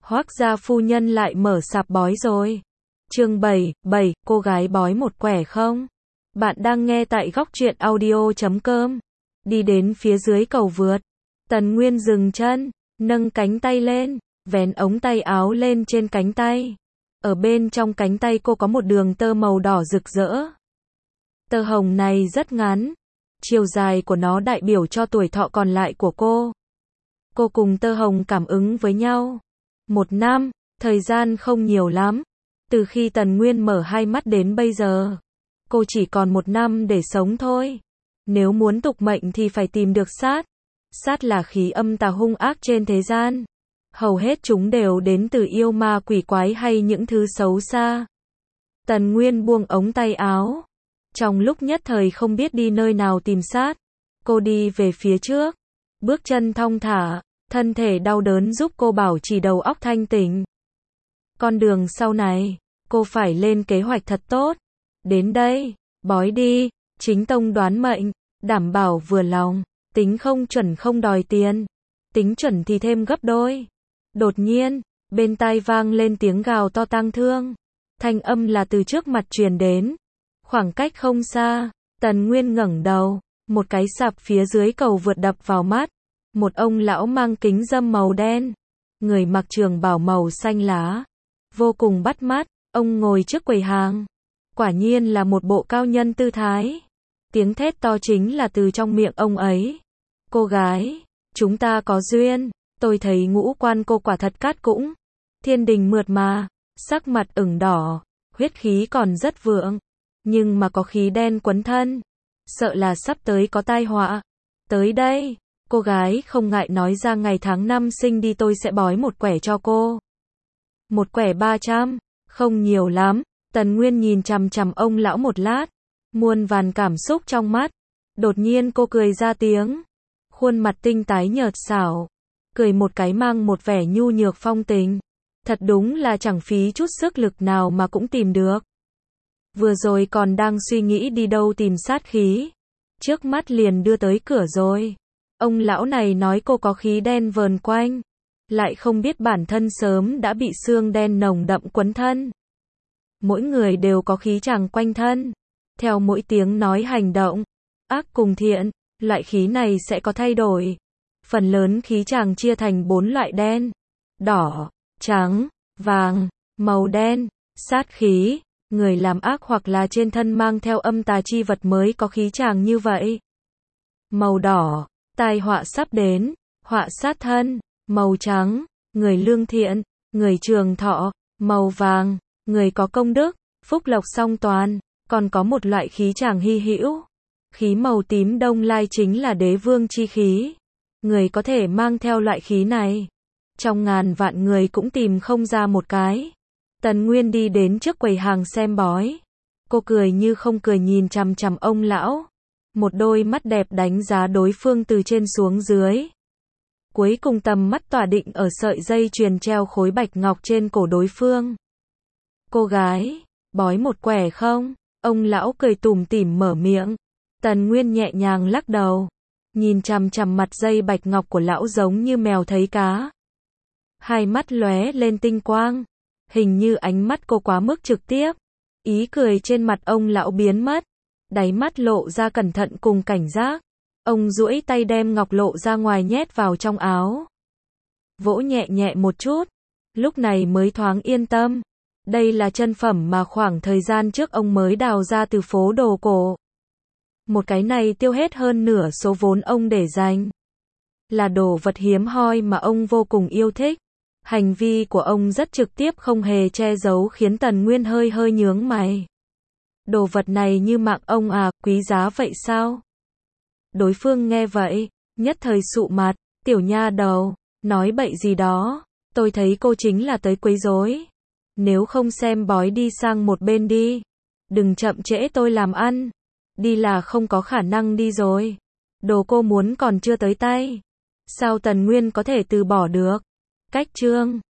Hoác gia phu nhân lại mở sạp bói rồi. Chương 7, cô gái bói một quẻ không? Bạn đang nghe tại góc truyện audio.com. Đi đến phía dưới cầu vượt. Tần Nguyên dừng chân, nâng cánh tay lên, vén ống tay áo lên trên cánh tay. Ở bên trong cánh tay cô có một đường tơ màu đỏ rực rỡ. Tơ hồng này rất ngắn. Chiều dài của nó đại biểu cho tuổi thọ còn lại của cô. Cô cùng tơ hồng cảm ứng với nhau. 1 năm, thời gian không nhiều lắm. Từ khi Tần Nguyên mở hai mắt đến bây giờ, cô chỉ còn 1 năm để sống thôi. Nếu muốn tục mệnh thì phải tìm được sát. Sát là khí âm tà hung ác trên thế gian. Hầu hết chúng đều đến từ yêu ma quỷ quái hay những thứ xấu xa. Tần Nguyên buông ống tay áo. Trong lúc nhất thời không biết đi nơi nào tìm sát, cô đi về phía trước. Bước chân thong thả, thân thể đau đớn giúp cô bảo trì đầu óc thanh tỉnh. Con đường sau này, cô phải lên kế hoạch thật tốt. Đến đây, bói đi, chính tông đoán mệnh, đảm bảo vừa lòng, tính không chuẩn không đòi tiền, tính chuẩn thì thêm gấp đôi. Đột nhiên, bên tai vang lên tiếng gào to tang thương. Thanh âm là từ trước mặt truyền đến. Khoảng cách không xa, Tần Nguyên ngẩng đầu, một cái sạp phía dưới cầu vượt đập vào mắt. Một ông lão mang kính râm màu đen, người mặc trường bào màu xanh lá, vô cùng bắt mắt. Ông ngồi trước quầy hàng, quả nhiên là một bộ cao nhân tư thái. Tiếng thét to chính là từ trong miệng ông ấy. Cô gái, chúng ta có duyên. Tôi thấy ngũ quan cô quả thật cát cũng thiên đình mượt mà, sắc mặt ửng đỏ, huyết khí còn rất vượng, nhưng mà có khí đen quấn thân, sợ là sắp tới có tai họa. Tới đây, cô gái không ngại nói ra ngày tháng năm sinh đi, tôi sẽ bói một quẻ cho cô. Một quẻ 300, không nhiều lắm. Tần Nguyên nhìn chằm chằm ông lão một lát, muôn vàn cảm xúc trong mắt. Đột nhiên cô cười ra tiếng, khuôn mặt tinh tái nhợt xảo, cười một cái mang một vẻ nhu nhược phong tình. Thật đúng là chẳng phí chút sức lực nào mà cũng tìm được. Vừa rồi còn đang suy nghĩ đi đâu tìm sát khí, trước mắt liền đưa tới cửa rồi. Ông lão này nói cô có khí đen vờn quanh, lại không biết bản thân sớm đã bị xương đen nồng đậm quấn thân. Mỗi người đều có khí chàng quanh thân, theo mỗi tiếng nói hành động, ác cùng thiện, loại khí này sẽ có thay đổi. Phần lớn khí chàng chia thành 4 loại: đen, đỏ, trắng, vàng. Màu đen, sát khí, người làm ác hoặc là trên thân mang theo âm tà chi vật mới có khí chàng như vậy. Màu đỏ, tai họa sắp đến, họa sát thân. Màu trắng, người lương thiện, người trường thọ. Màu vàng, người có công đức, phúc lộc song toàn. Còn có một loại khí chàng hy hữu, khí màu tím đông lai, chính là đế vương chi khí. Người có thể mang theo loại khí này, trong ngàn vạn người cũng tìm không ra một cái. Tần Nguyên đi đến trước quầy hàng xem bói. Cô cười như không cười nhìn chằm chằm ông lão. Một đôi mắt đẹp đánh giá đối phương từ trên xuống dưới. Cuối cùng tầm mắt tỏa định ở sợi dây chuyền treo khối bạch ngọc trên cổ đối phương. Cô gái, bói một quẻ không? Ông lão cười tủm tỉm mở miệng. Tần Nguyên nhẹ nhàng lắc đầu, nhìn chằm chằm mặt dây bạch ngọc của lão giống như mèo thấy cá. Hai mắt lóe lên tinh quang, hình như ánh mắt cô quá mức trực tiếp. Ý cười trên mặt ông lão biến mất, đáy mắt lộ ra cẩn thận cùng cảnh giác. Ông duỗi tay đem ngọc lộ ra ngoài nhét vào trong áo, vỗ nhẹ nhẹ một chút, lúc này mới thoáng yên tâm. Đây là chân phẩm mà khoảng thời gian trước ông mới đào ra từ phố đồ cổ. Một cái này tiêu hết hơn nửa số vốn ông để dành. Là đồ vật hiếm hoi mà ông vô cùng yêu thích. Hành vi của ông rất trực tiếp, không hề che giấu, khiến Tần Nguyên hơi hơi nhướng mày. Đồ vật này như mạng ông à, quý giá vậy sao? Đối phương nghe vậy, nhất thời sụ mặt. Tiểu nha đầu, nói bậy gì đó, tôi thấy cô chính là tới quấy rối. Nếu không xem bói đi sang một bên đi, đừng chậm trễ tôi làm ăn. Đi là không có khả năng đi rồi, đồ cô muốn còn chưa tới tay, sao Tần Nguyên có thể từ bỏ được? Cách chương